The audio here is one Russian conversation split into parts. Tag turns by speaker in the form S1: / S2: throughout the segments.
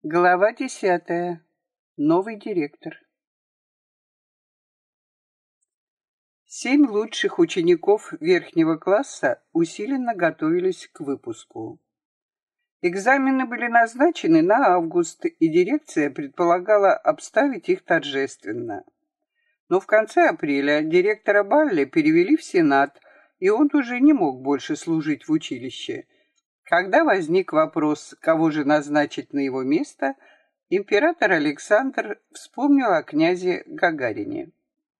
S1: Глава 10. Новый директор. 7 лучших учеников верхнего класса усиленно готовились к выпуску. Экзамены были назначены на август, и дирекция предполагала обставить их торжественно. Но в конце апреля директора Балли перевели в Сенат, и он уже не мог больше служить в училище. Когда возник вопрос, кого же назначить на его место, император Александр вспомнил о князе Гагарине.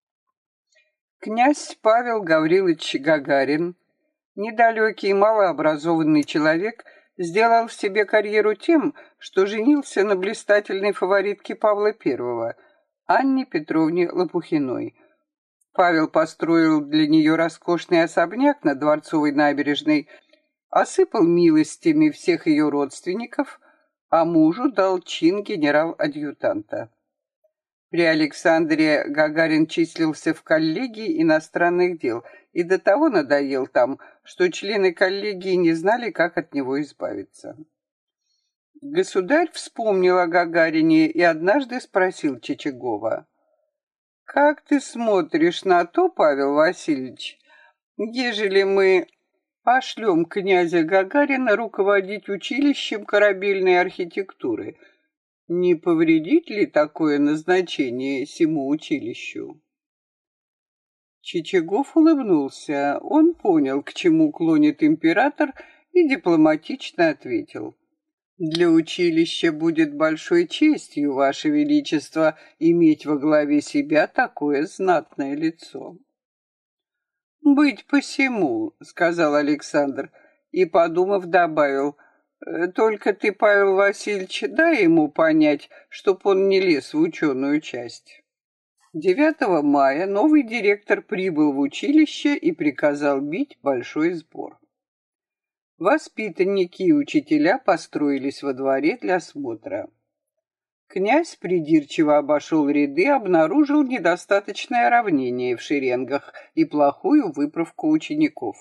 S1: Князь Павел Гаврилович Гагарин, недалекий и малообразованный человек, сделал в себе карьеру тем, что женился на блистательной фаворитке Павла I, Анне Петровне Лопухиной. Павел построил для нее роскошный особняк на Дворцовой набережной, осыпал милостями всех ее родственников, а мужу дал чин генерал-адъютанта. При Александре Гагарин числился в коллегии иностранных дел и до того надоел там, что члены коллегии не знали, как от него избавиться. Государь вспомнил о Гагарине и однажды спросил Чичагова: «Как ты смотришь на то, Павел Васильевич, ежели мы пошлем князя Гагарина руководить училищем корабельной архитектуры? Не повредит ли такое назначение сему училищу?» Чичагов улыбнулся. Он понял, к чему клонит император, и дипломатично ответил: «Для училища будет большой честью, Ваше Величество, иметь во главе себя такое знатное лицо». «Быть посему», — сказал Александр, и, подумав, добавил: «Только ты, Павел Васильевич, дай ему понять, чтоб он не лез в ученую часть». 9 мая новый директор прибыл в училище и приказал бить большой сбор. Воспитанники и учителя построились во дворе для смотра. Князь придирчиво обошел ряды, обнаружил недостаточное равнение в шеренгах и плохую выправку учеников.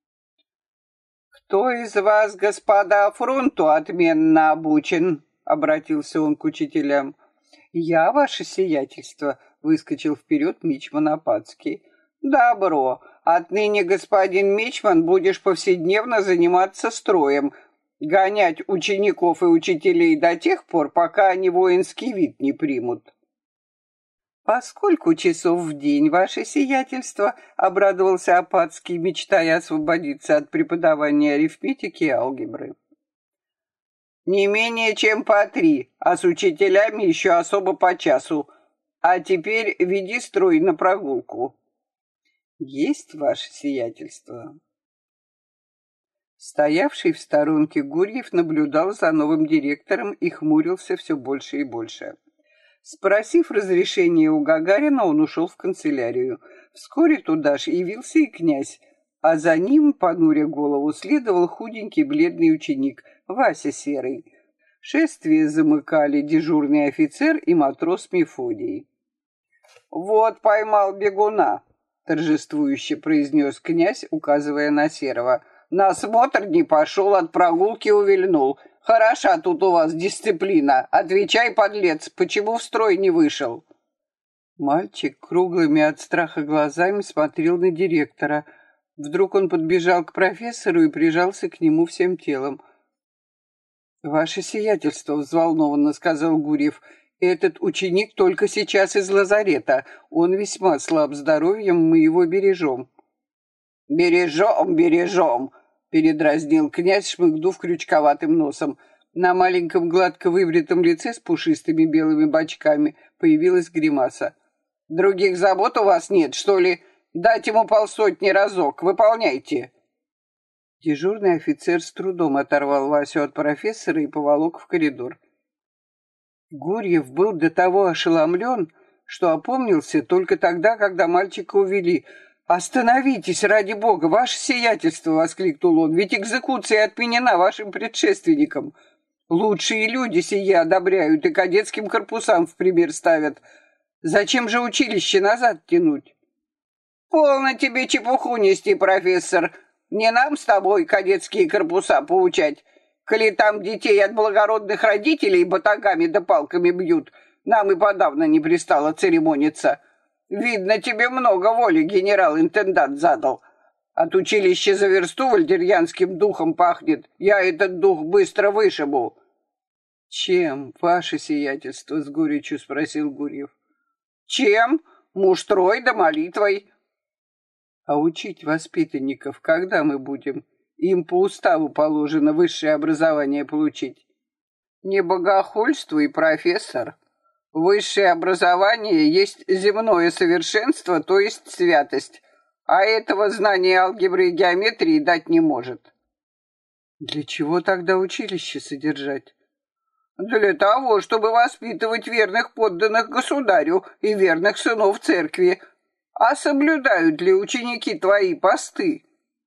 S1: «Кто из вас, господа, фронту отменно обучен?» — обратился он к учителям. «Я, ваше сиятельство», — выскочил вперед мичман Апатский. «Добро. Отныне, господин мичман, будешь повседневно заниматься строем, гонять учеников и учителей до тех пор, пока они воинский вид не примут». «По скольку часов в день, ваше сиятельство?» — обрадовался Апатский, мечтая освободиться от преподавания арифметики и алгебры. «Не менее чем по 3, а с учителями еще особо по часу. А теперь веди строй на прогулку». «Есть, ваше сиятельство». Стоявший в сторонке Гурьев наблюдал за новым директором и хмурился все больше и больше. Спросив разрешения у Гагарина, он ушел в канцелярию. Вскоре туда же явился и князь, а за ним, понуря голову, следовал худенький бледный ученик Вася Серый. Шествие замыкали дежурный офицер и матрос Мефодий. «Вот поймал бегуна», — торжествующе произнес князь, указывая на Серого. «На смотр не пошел, от прогулки увильнул. Хороша тут у вас дисциплина. Отвечай, подлец, почему в строй не вышел?» Мальчик круглыми от страха глазами смотрел на директора. Вдруг он подбежал к профессору и прижался к нему всем телом. «Ваше сиятельство», — взволнованно сказал Гурьев, — «этот ученик только сейчас из лазарета. Он весьма слаб здоровьем, мы его бережем». «Бережем, бережем», — передразнил князь, шмыгнув крючковатым носом. На маленьком гладко выбритом лице с пушистыми белыми бочками появилась гримаса. «Других забот у вас нет, что ли? Дать ему 50 разок. Выполняйте». Дежурный офицер с трудом оторвал Васю от профессора и поволок в коридор. Гурьев был до того ошеломлен, что опомнился только тогда, когда мальчика увели. «Остановитесь, ради бога, ваше сиятельство!» — воскликнул он. «Ведь экзекуция отменена вашим предшественником. Лучшие люди сие одобряют и кадетским корпусам в пример ставят. Зачем же училище назад тянуть?» «Полно тебе чепуху нести, профессор. Не нам с тобой кадетские корпуса поучать. Коли там детей от благородных родителей батагами да палками бьют, нам и подавно не пристало церемониться. Видно, тебе много воли генерал-интендант задал. От училища за версту вальдерьянским духом пахнет. Я этот дух быстро вышибу. Чем, ваше сиятельство, с горечью спросил Гурьев. Чем? Муштрой да молитвой. А учить воспитанников когда мы будем? Им по уставу положено высшее образование получить. Не богохульствуй, профессор. Высшее образование есть земное совершенство, то есть святость, а этого знания алгебры и геометрии дать не может. Для чего тогда училище содержать? Для того, чтобы воспитывать верных подданных государю и верных сынов церкви. А соблюдают ли ученики твои посты?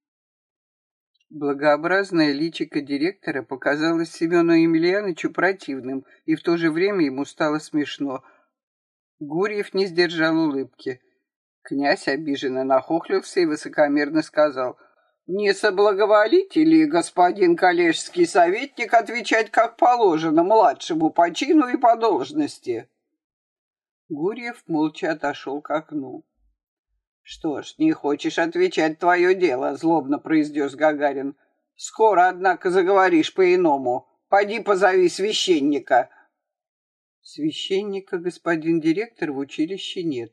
S1: Благообразное личико директора показалось Семену Емельяновичу противным, и в то же время ему стало смешно. Гурьев не сдержал улыбки. Князь обиженно нахохлился и высокомерно сказал: «Не соблаговолите ли, господин коллежский советник, отвечать как положено младшему по чину и по должности?» Гурьев молча отошел к окну. «Что ж, не хочешь отвечать, твое дело», — злобно произнес Гагарин. «Скоро, однако, заговоришь по-иному. Поди позови священника». «Священника, господин директор, в училище нет».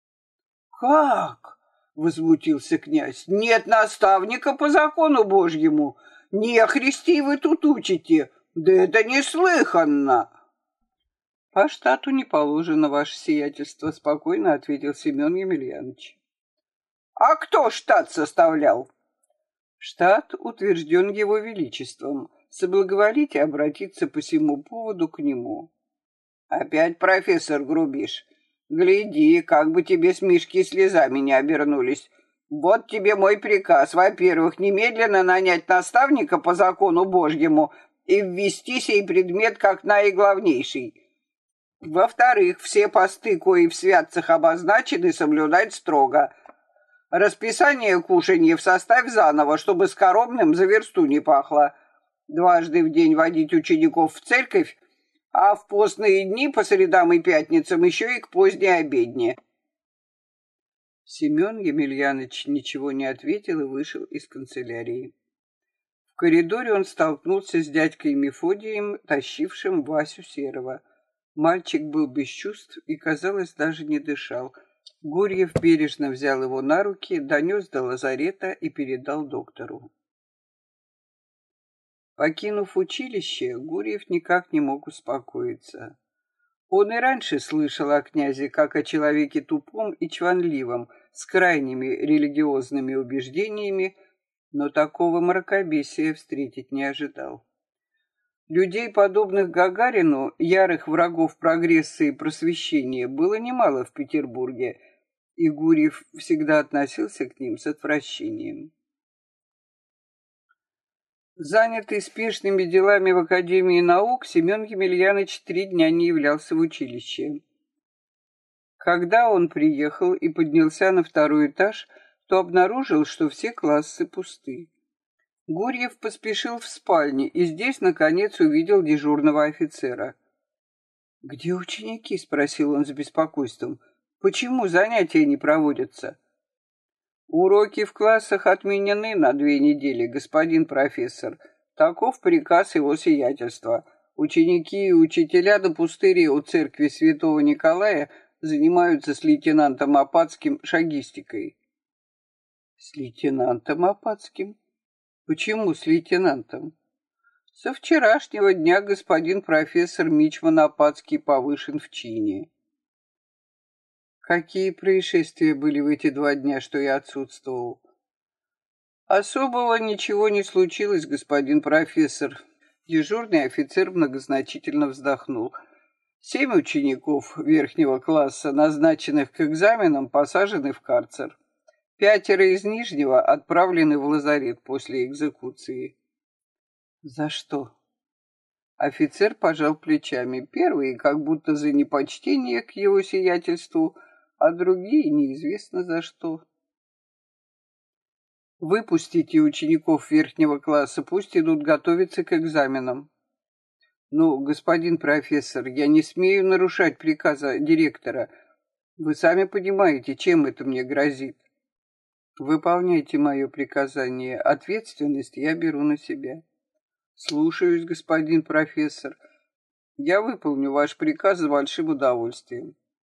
S1: «Как?» — возмутился князь. «Нет наставника по закону Божьему. Не христи вы тут учите. Да это неслыханно!» «По штату не положено, ваше сиятельство», — спокойно ответил Семен Емельянович. «А кто штат составлял?» «Штат утвержден его величеством. Соблаговолите обратиться по сему поводу к нему». «Опять, профессор, грубишь? Гляди, как бы тебе с Мишки слезами не обернулись. Вот тебе мой приказ. Во-первых, немедленно нанять наставника по закону Божьему и ввести сей предмет как наиглавнейший. Во-вторых, все посты, кои в святцах обозначены, соблюдать строго. Расписание кушаньев составь заново, чтобы скоромным за версту не пахло. Дважды в день водить учеников в церковь, а в постные дни по средам и пятницам еще и к поздней обедне». Семен Емельянович ничего не ответил и вышел из канцелярии. В коридоре он столкнулся с дядькой Мефодием, тащившим Васю Серого. Мальчик был без чувств и, казалось, даже не дышал. Гурьев бережно взял его на руки, донес до лазарета и передал доктору. Покинув училище, Гурьев никак не мог успокоиться. Он и раньше слышал о князе как о человеке тупом и чванливом, с крайними религиозными убеждениями, но такого мракобесия встретить не ожидал. Людей, подобных Гагарину, ярых врагов прогресса и просвещения, было немало в Петербурге, и Гурьев всегда относился к ним с отвращением. Занятый спешными делами в Академии наук, Семен Емельянович 3 дня не являлся в училище. Когда он приехал и поднялся на 2-й этаж, то обнаружил, что все классы пусты. Гурьев поспешил в спальню и здесь, наконец, увидел дежурного офицера. «Где ученики?» — спросил он с беспокойством. «Почему занятия не проводятся?» «Уроки в классах отменены на 2 недели, господин профессор. Таков приказ его сиятельства. Ученики и учителя до пустыри у церкви святого Николая занимаются с лейтенантом Опацким шагистикой». «С лейтенантом Опацким? Почему с лейтенантом?» «Со вчерашнего дня господин профессор Мичман Опацкий повышен в чине». «Какие происшествия были в эти 2 дня, что я отсутствовал?» «Особого ничего не случилось, господин профессор». Дежурный офицер многозначительно вздохнул. 7 учеников верхнего класса, назначенных к экзаменам, посажены в карцер. 5 из нижнего отправлены в лазарет после экзекуции. За что? Офицер пожал плечами. Первые, как будто за непочтение к его сиятельству, а другие неизвестно за что. Выпустите учеников верхнего класса, пусть идут готовиться к экзаменам. Ну, господин профессор, я не смею нарушать приказа директора. Вы сами понимаете, чем это мне грозит. Выполняйте мое приказание. Ответственность я беру на себя. Слушаюсь, господин профессор. Я выполню ваш приказ с большим удовольствием.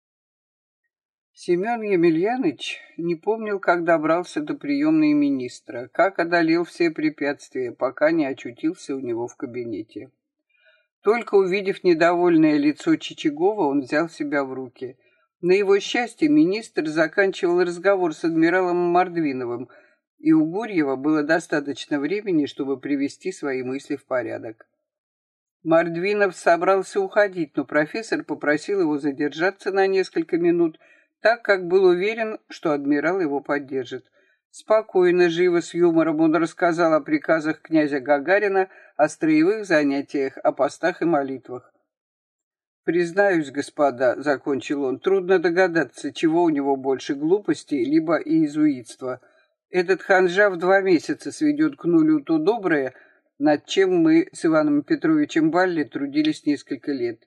S1: Семен Емельяныч не помнил, как добрался до приемной министра, как одолел все препятствия, пока не очутился у него в кабинете. Только увидев недовольное лицо Чичагова, он взял себя в руки. На его счастье министр заканчивал разговор с адмиралом Мордвиновым, и у Гурьева было достаточно времени, чтобы привести свои мысли в порядок. Мордвинов собрался уходить, но профессор попросил его задержаться на несколько минут, так как был уверен, что адмирал его поддержит. Спокойно, живо, с юмором он рассказал о приказах князя Гагарина, о строевых занятиях, о постах и молитвах. «Признаюсь, господа», — закончил он, — «трудно догадаться, чего у него больше, глупости либо иезуитства. Этот ханжа в 2 месяца сведет к нулю то доброе, над чем мы с Иваном Петровичем Балли трудились несколько лет».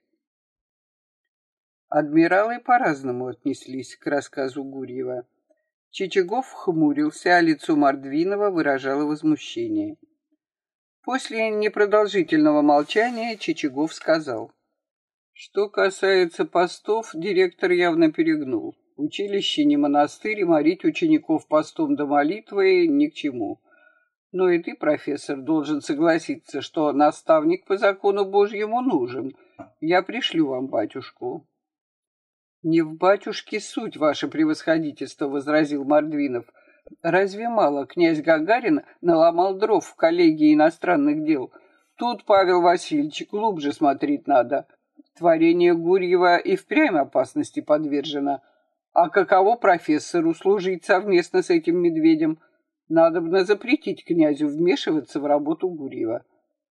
S1: Адмиралы по-разному отнеслись к рассказу Гурьева. Чичагов хмурился, а лицо Мордвинова выражало возмущение. После непродолжительного молчания Чичагов сказал: «Что касается постов, директор явно перегнул. Училище не монастырь, и морить учеников постом до молитвы ни к чему. Но и ты, профессор, должен согласиться, что наставник по закону Божьему нужен. Я пришлю вам батюшку». «Не в батюшке суть, ваше превосходительство», — возразил Мордвинов. «Разве мало князь Гагарин наломал дров в коллегии иностранных дел? Тут, Павел Васильевич, глубже смотреть надо. Творение Гурьева и впрямь опасности подвержено. А каково профессору служить совместно с этим медведем? Надобно запретить князю вмешиваться в работу Гурьева».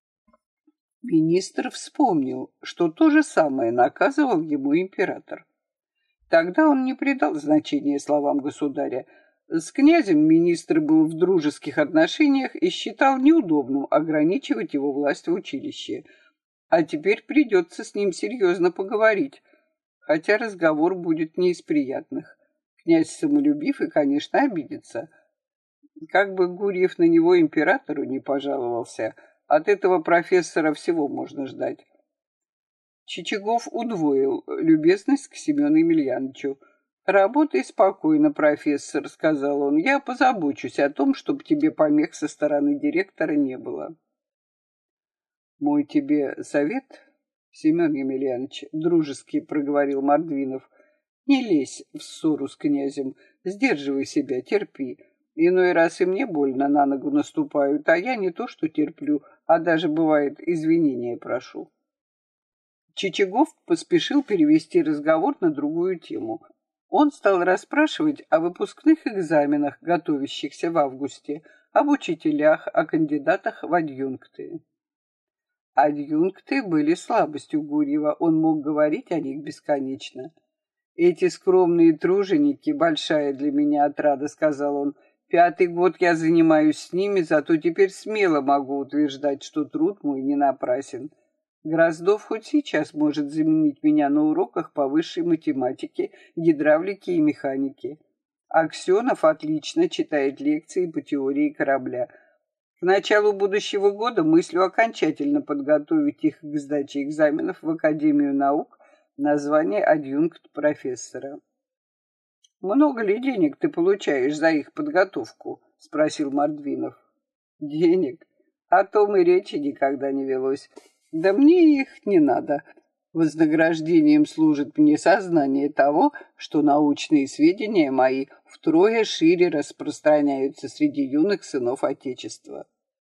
S1: Министр вспомнил, что то же самое наказывал ему император. Тогда он не придал значения словам государя. С князем министр был в дружеских отношениях и считал неудобным ограничивать его власть в училище. А теперь придется с ним серьезно поговорить, хотя разговор будет не из приятных. Князь самолюбив и, конечно, обидится. Как бы Гурьев на него императору не пожаловался, от этого профессора всего можно ждать. Чичагов удвоил любезность к Семену Емельяновичу. «Работай спокойно, профессор», — сказал он. «Я позабочусь о том, чтобы тебе помех со стороны директора не было». «Мой тебе совет, Семен Емельянович», — дружески проговорил Мордвинов, — «не лезь в ссору с князем, сдерживай себя, терпи. Иной раз и мне больно на ногу наступают, а я не то что терплю, а даже, бывает, извинения прошу». Чичагов поспешил перевести разговор на другую тему. Он стал расспрашивать о выпускных экзаменах, готовящихся в августе, об учителях, о кандидатах в адъюнкты. Адъюнкты были слабостью Гурьева, он мог говорить о них бесконечно. «Эти скромные труженики — большая для меня отрада», — сказал он. «5-й год я занимаюсь с ними, зато теперь смело могу утверждать, что труд мой не напрасен. Гроздов хоть сейчас может заменить меня на уроках по высшей математике, гидравлике и механике. Аксенов отлично читает лекции по теории корабля. К началу будущего года мыслю окончательно подготовить их к сдаче экзаменов в Академию наук на звание адъюнкт-профессора». «Много ли денег ты получаешь за их подготовку?» — спросил Мордвинов. «Денег? О том и речи никогда не велось. Да мне их не надо. Вознаграждением служит мне сознание того, что научные сведения мои втрое шире распространяются среди юных сынов Отечества».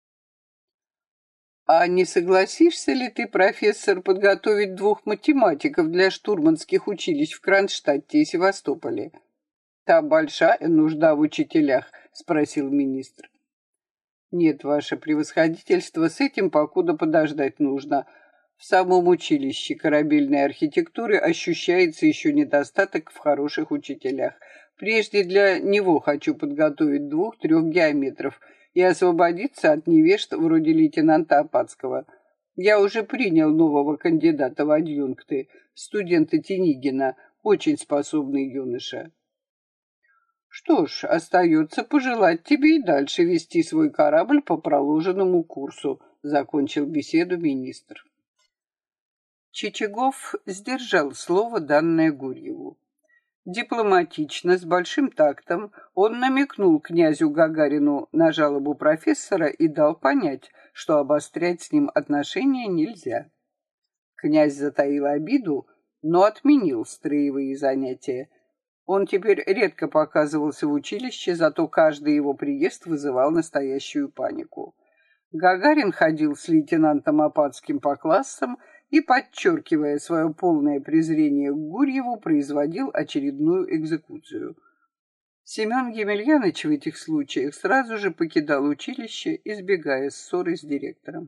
S1: «А не согласишься ли ты, профессор, подготовить 2 математиков для штурманских училищ в Кронштадте и Севастополе?» «Та большая нужда в учителях?» — спросил министр. «Нет, ваше превосходительство, с этим покуда подождать нужно. В самом училище корабельной архитектуры ощущается еще недостаток в хороших учителях. Прежде для него хочу подготовить 2-3 геометров и освободиться от невежд вроде лейтенанта Апатского. Я уже принял нового кандидата в адъюнкты, студента Тенигина, очень способный юноша. Что ж, остается пожелать тебе и дальше вести свой корабль по проложенному курсу, закончил беседу министр. Чичагов сдержал слово, данное Гурьеву. Дипломатично, с большим тактом, он намекнул князю Гагарину на жалобу профессора и дал понять, что обострять с ним отношения нельзя. Князь затаил обиду, но отменил строевые занятия. Он теперь редко показывался в училище, зато каждый его приезд вызывал настоящую панику. Гагарин ходил с лейтенантом Апатским по классам и, подчеркивая свое полное презрение к Гурьеву, производил очередную экзекуцию. Семен Емельяныч в этих случаях сразу же покидал училище, избегая ссоры с директором.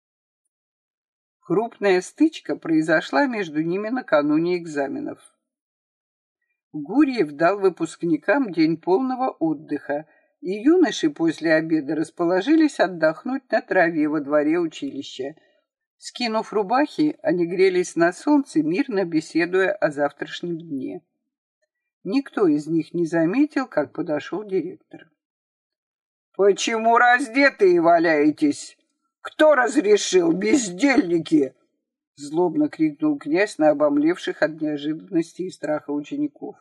S1: Крупная стычка произошла между ними накануне экзаменов. Гурьев дал выпускникам день полного отдыха, и юноши после обеда расположились отдохнуть на траве во дворе училища. Скинув рубахи, они грелись на солнце, мирно беседуя о завтрашнем дне. Никто из них не заметил, как подошел директор. «Почему раздетые валяетесь? Кто разрешил, бездельники?» Злобно крикнул князь на обомлевших от неожиданности и страха учеников.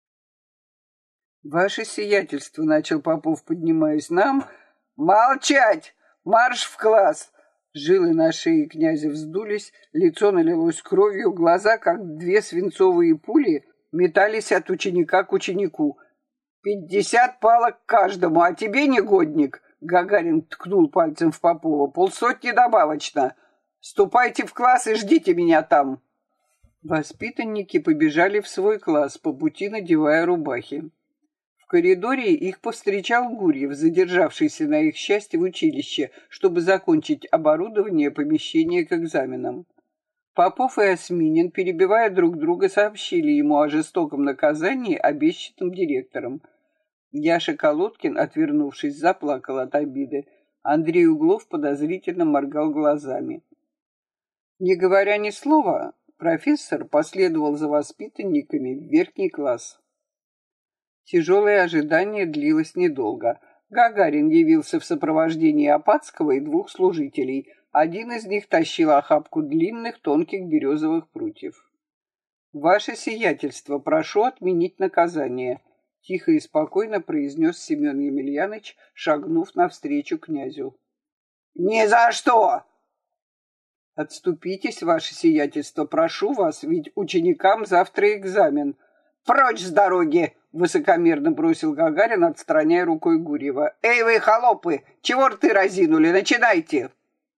S1: «Ваше сиятельство», — начал Попов, поднимаясь, — «нам...» «Молчать! Марш в класс!» Жилы на шее князя вздулись, лицо налилось кровью, глаза, как 2 свинцовые пули, метались от ученика к ученику. 50 палок каждому, а тебе, негодник!» Гагарин ткнул пальцем в Попова. 50 добавочно. Ступайте в класс и ждите меня там. Воспитанники побежали в свой класс, по пути надевая рубахи. В коридоре их повстречал Гурьев, задержавшийся на их счастье в училище, чтобы закончить оборудование помещения к экзаменам. Попов и Осминин, перебивая друг друга, сообщили ему о жестоком наказании, обещанном директором. Яша Колодкин, отвернувшись, заплакал от обиды. Андрей Углов подозрительно моргал глазами. Не говоря ни слова, профессор последовал за воспитанниками в верхний класс. Тяжелое ожидание длилось недолго. Гагарин явился в сопровождении Апатского и 2 служителей. Один из них тащил охапку длинных тонких березовых прутьев. «Ваше сиятельство, прошу отменить наказание», — тихо и спокойно произнес Семен Емельяныч, шагнув навстречу князю. «Ни за что!» «Отступитесь, ваше сиятельство, прошу вас, ведь ученикам завтра экзамен». «Прочь с дороги!» — высокомерно бросил Гагарин, отстраняя рукой Гурьева. «Эй вы, холопы! Чего рты разинули? Начинайте!»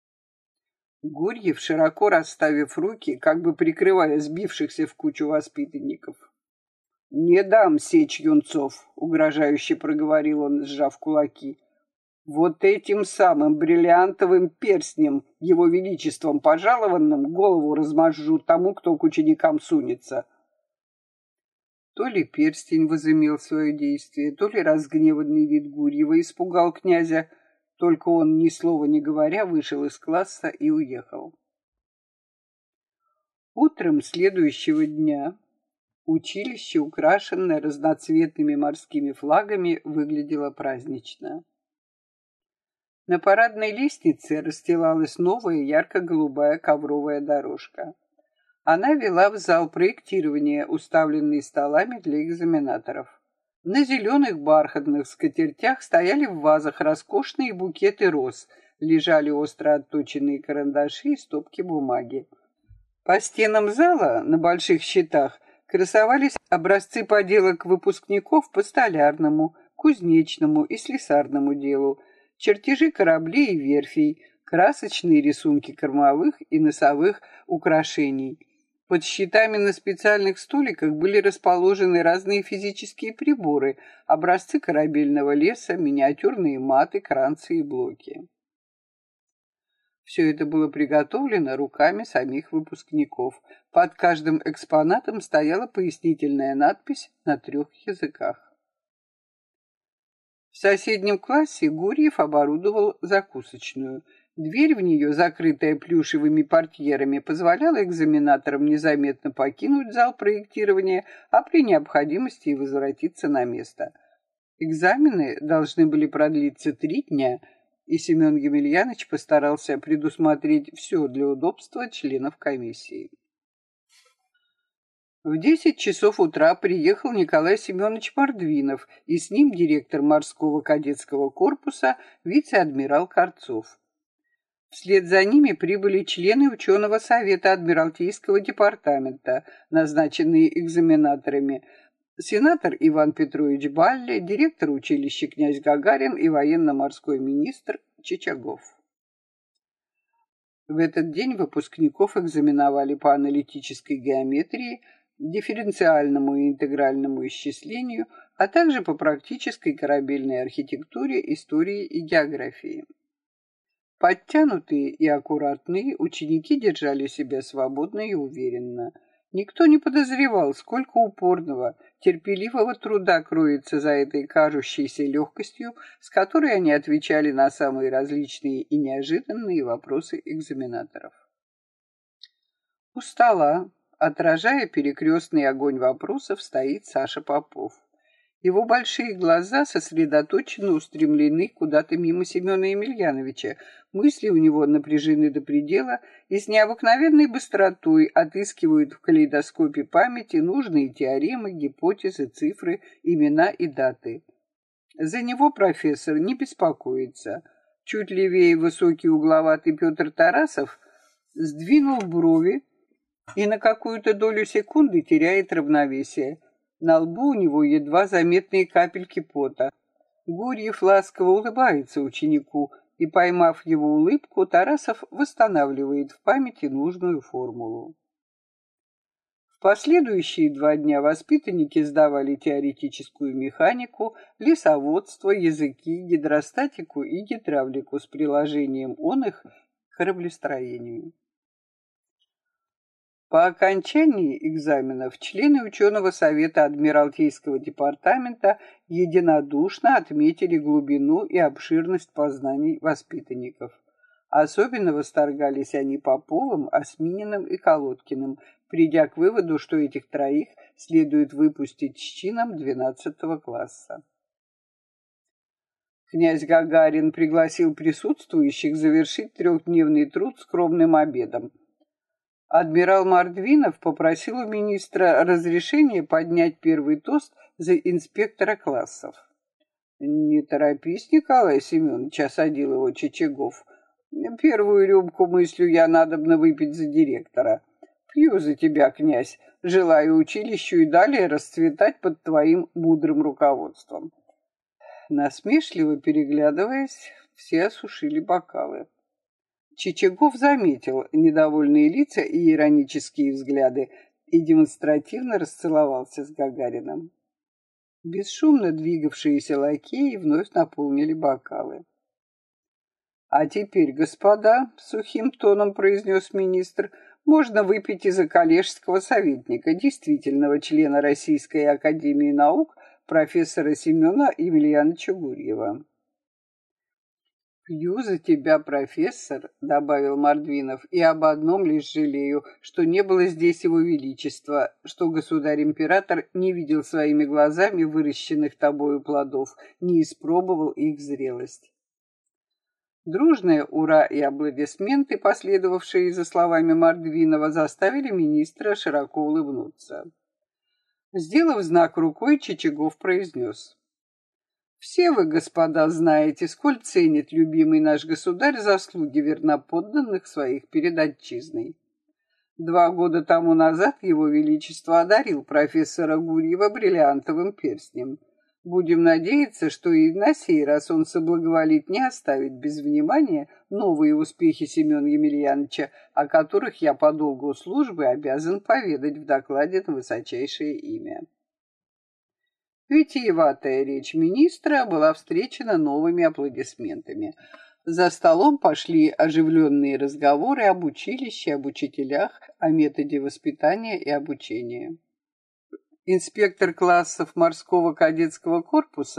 S1: Гурьев, широко расставив руки, как бы прикрывая сбившихся в кучу воспитанников. «Не дам сечь юнцов!» — угрожающе проговорил он, сжав кулаки. «Вот этим самым бриллиантовым перстнем, его величеством пожалованным, голову размажу тому, кто к ученикам сунется». То ли перстень возымел свое действие, то ли разгневанный вид Гурьева испугал князя, только он, ни слова не говоря, вышел из класса и уехал. Утром следующего дня училище, украшенное разноцветными морскими флагами, выглядело празднично. На парадной лестнице расстилалась новая ярко-голубая ковровая дорожка. Она вела в зал проектирования, уставленный столами для экзаменаторов. На зеленых бархатных скатертях стояли в вазах роскошные букеты роз, лежали остро отточенные карандаши и стопки бумаги. По стенам зала на больших щитах красовались образцы поделок выпускников по столярному, кузнечному и слесарному делу, чертежи кораблей и верфей, красочные рисунки кормовых и носовых украшений. Под щитами на специальных столиках были расположены разные физические приборы, образцы корабельного леса, миниатюрные маты, кранцы и блоки. Все это было приготовлено руками самих выпускников. Под каждым экспонатом стояла пояснительная надпись на 3 языках. соседнем классе Гурьев оборудовал закусочную. Дверь в нее, закрытая плюшевыми портьерами, позволяла экзаменаторам незаметно покинуть зал проектирования, а при необходимости и возвратиться на место. Экзамены должны были продлиться 3 дня, и Семен Емельянович постарался предусмотреть все для удобства членов комиссии. В 10 часов утра приехал Николай Семенович Мордвинов, и с ним директор морского кадетского корпуса вице-адмирал Корцов. Вслед за ними прибыли члены ученого совета Адмиралтейского департамента, назначенные экзаменаторами, сенатор Иван Петрович Балле, директор училища князь Гагарин и военно-морской министр Чичагов. В этот день выпускников экзаменовали по аналитической геометрии, дифференциальному и интегральному исчислению, а также по практической корабельной архитектуре, истории и географии. Подтянутые и аккуратные ученики держали себя свободно и уверенно. Никто не подозревал, сколько упорного, терпеливого труда кроется за этой кажущейся легкостью, с которой они отвечали на самые различные и неожиданные вопросы экзаменаторов. У стола, отражая перекрестный огонь вопросов, стоит Саша Попов. Его большие глаза сосредоточенно устремлены куда-то мимо Семена Емельяновича. Мысли у него напряжены до предела и с необыкновенной быстротой отыскивают в калейдоскопе памяти нужные теоремы, гипотезы, цифры, имена и даты. За него профессор не беспокоится. Чуть левее высокий угловатый Петр Тарасов сдвинул брови и на какую-то долю секунды теряет равновесие. На лбу у него едва заметные капельки пота. Гурьев ласково улыбается ученику, и, поймав его улыбку, Тарасов восстанавливает в памяти нужную формулу. В последующие 2 дня воспитанники сдавали теоретическую механику, лесоводство, языки, гидростатику и гидравлику с приложением оных к кораблестроению. По окончании экзаменов члены ученого совета Адмиралтейского департамента единодушно отметили глубину и обширность познаний воспитанников. Особенно восторгались они Поповым, Осмининым и Колодкиным, придя к выводу, что этих троих следует выпустить с чином 12 класса. Князь Гагарин пригласил присутствующих завершить 3-дневный труд скромным обедом. Адмирал Мордвинов попросил у министра разрешения поднять первый тост за инспектора классов. «Не торопись, Николай Семенович», — осадил его Чичагов. «Первую рюмку, мыслю я, надобно выпить за директора. Пью за тебя, князь, желаю училищу и далее расцветать под твоим мудрым руководством». Насмешливо переглядываясь, все осушили бокалы. Чичагов заметил недовольные лица и иронические взгляды и демонстративно расцеловался с Гагариным. Бесшумно двигавшиеся лакеи вновь наполнили бокалы. «А теперь, господа», — сухим тоном произнес министр, — «можно выпить и за коллежского советника, действительного члена Российской академии наук, профессора Семена Емельяновича Гурьева». «Пью за тебя, профессор», — добавил Мордвинов, — «и об одном лишь жалею, что не было здесь его величества, что государь-император не видел своими глазами выращенных тобою плодов, не испробовал их зрелость». Дружное «ура» и аплодисменты, последовавшие за словами Мордвинова, заставили министра широко улыбнуться. Сделав знак рукой, Чичагов произнес: «Все вы, господа, знаете, сколь ценит любимый наш государь заслуги верноподданных своих перед отчизной. 2 года тому назад его величество одарил профессора Гурьева бриллиантовым перстнем. Будем надеяться, что и на сей раз он соблаговолит не оставить без внимания новые успехи Семена Емельяновича, о которых я по долгу службы обязан поведать в докладе на высочайшее имя». Витиеватая речь министра была встречена новыми аплодисментами. За столом пошли оживленные разговоры об училище, об учителях, о методе воспитания и обучения. Инспектор классов морского кадетского корпуса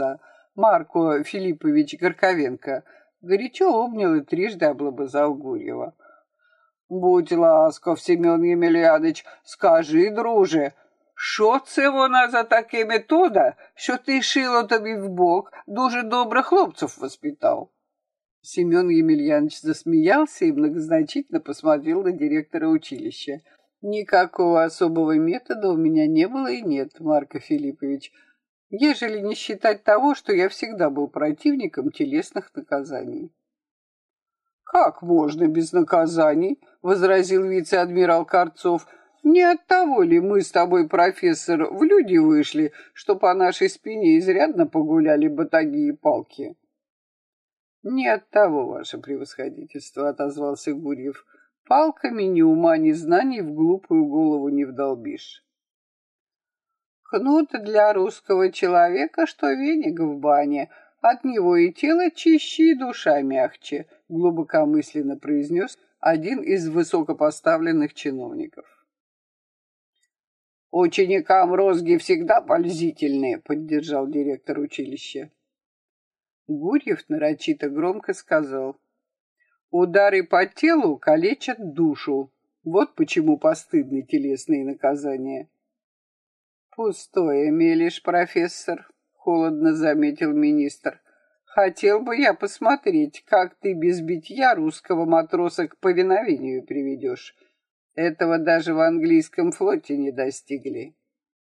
S1: Марко Филиппович Горковенко, горячо обнял и трижды облобызал Гурьева. «Будь ласкав, Семен Ємельяныч, скажи, друже, що це вона за таке метода, що ти шило тобі в бок, дуже добре хлопців воспитав?» Семен Емельянович засмеялся и многозначительно посмотрел на директора училища. «Никакого особого метода у меня не было и нет, Марко Филиппович, ежели не считать того, что я всегда был противником телесных наказаний». «Как можно без наказаний?» — возразил вице-адмирал Корцов. «Не от того ли мы с тобой, профессор, в люди вышли, что по нашей спине изрядно погуляли батаги и палки?» «Не от того, ваше превосходительство», — отозвался Гурьев. «Палками ни ума, ни знаний в глупую голову не вдолбишь». «Кнут для русского человека, что веник в бане, от него и тело чище, и душа мягче», — глубокомысленно произнес один из высокопоставленных чиновников. «Ученикам розги всегда пользительные», — поддержал директор училища. Гурьев нарочито громко сказал: «Удары по телу калечат душу. Вот почему постыдны телесные наказания». «Пустое мелешь, профессор», — холодно заметил министр. «Хотел бы я посмотреть, как ты без битья русского матроса к повиновению приведешь. Этого даже в английском флоте не достигли».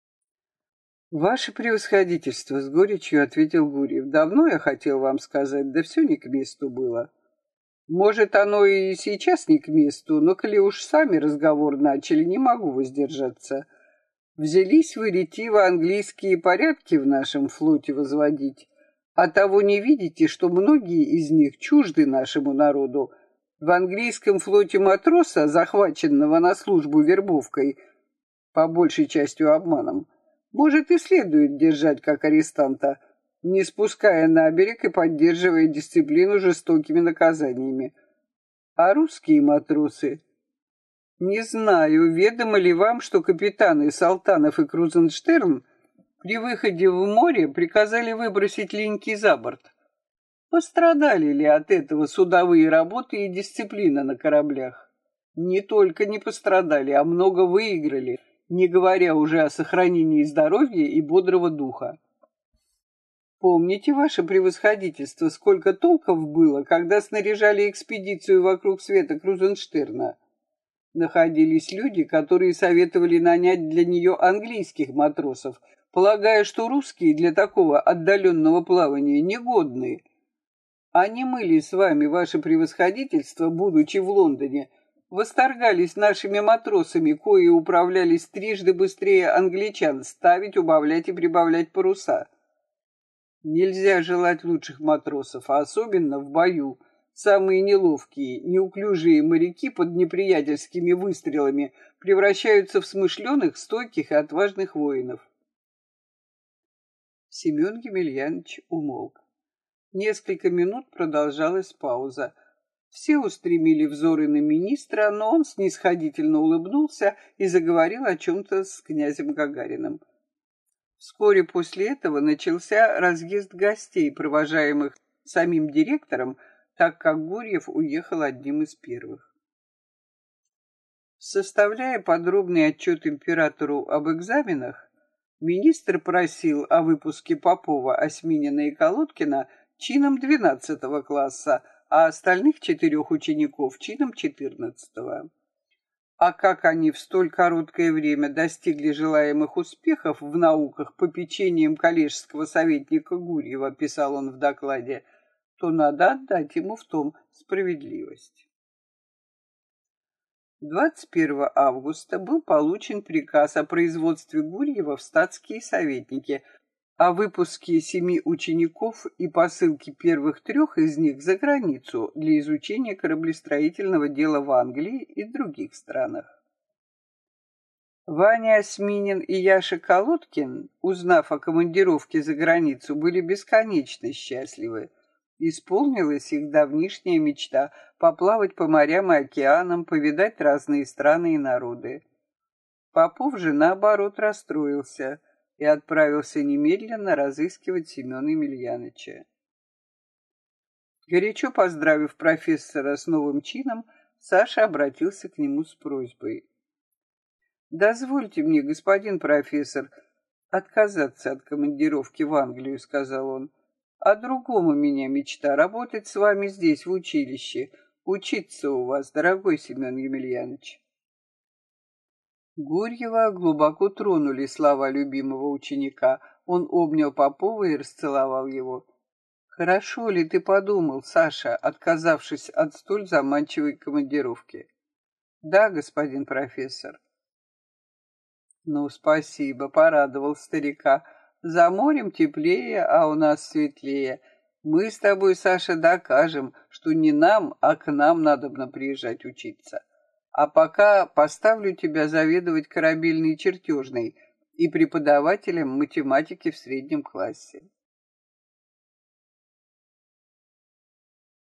S1: «Ваше превосходительство», — с горечью ответил Гурьев. «Давно я хотел вам сказать, да все не к месту было. Может, оно и сейчас не к месту, но коли уж сами разговор начали, не могу воздержаться. Взялись вы ретиво английские порядки в нашем флоте возводить, а того не видите, что многие из них чужды нашему народу. В английском флоте матроса, захваченного на службу вербовкой, по большей частью обманом, может и следует держать как арестанта, не спуская на берег и поддерживая дисциплину жестокими наказаниями. А русские матросы... Не знаю, ведомо ли вам, что капитаны Салтанов и Крузенштерн при выходе в море приказали выбросить линьки за борт. Пострадали ли от этого судовые работы и дисциплина на кораблях? Не только не пострадали, а много выиграли, не говоря уже о сохранении здоровья и бодрого духа. Помните, ваше превосходительство, сколько толков было, когда снаряжали экспедицию вокруг света Крузенштерна? Находились люди, которые советовали нанять для нее английских матросов, полагая, что русские для такого отдаленного плавания негодные. А не мы ли с вами, ваше превосходительство, будучи в Лондоне, восторгались нашими матросами, кои управлялись трижды быстрее англичан ставить, убавлять и прибавлять паруса? Нельзя желать лучших матросов, а особенно в бою. Самые неловкие, неуклюжие моряки под неприятельскими выстрелами превращаются в смышленых, стойких и отважных воинов. Семен Емельянович умолк. Несколько минут продолжалась пауза. Все устремили взоры на министра, но он снисходительно улыбнулся и заговорил о чем-то с князем Гагариным. Вскоре после этого начался разъезд гостей, провожаемых самим директором, так как Гурьев уехал одним из первых. Составляя подробный отчет императору об экзаменах, министр просил о выпуске Попова, Осьминина и Колодкина чином 12 класса, а остальных 4 учеников чином 14. А как они в столь короткое время достигли желаемых успехов в науках попечением коллежского советника Гурьева, писал он в докладе, то надо отдать ему в том справедливость. 21 августа был получен приказ о производстве Гурьева в статские советники, о выпуске 7 учеников и посылке первых 3 из них за границу для изучения кораблестроительного дела в Англии и других странах. Ваня Осьминин и Яша Колодкин, узнав о командировке за границу, были бесконечно счастливы. Исполнилась их давнишняя мечта поплавать по морям и океанам, повидать разные страны и народы. Попов же, наоборот, расстроился. и отправился немедленно разыскивать Семена Емельяныча. Горячо поздравив профессора с новым чином, Саша обратился к нему с просьбой. «Дозвольте мне, господин профессор, отказаться от командировки в Англию», — сказал он. «О другом у меня мечта — работать с вами здесь, в училище, учиться у вас, дорогой Семен Емельянович». Гурьева глубоко тронули слова любимого ученика. Он обнял Попова и расцеловал его. «Хорошо ли ты подумал, Саша, отказавшись от столь заманчивой командировки?» «Да, господин профессор». «Ну, спасибо», — порадовал старика. «За морем теплее, а у нас светлее. Мы с тобой, Саша, докажем, что не нам, а к нам надобно приезжать учиться. А пока поставлю тебя заведовать корабельной чертежной и преподавателем математики в среднем классе».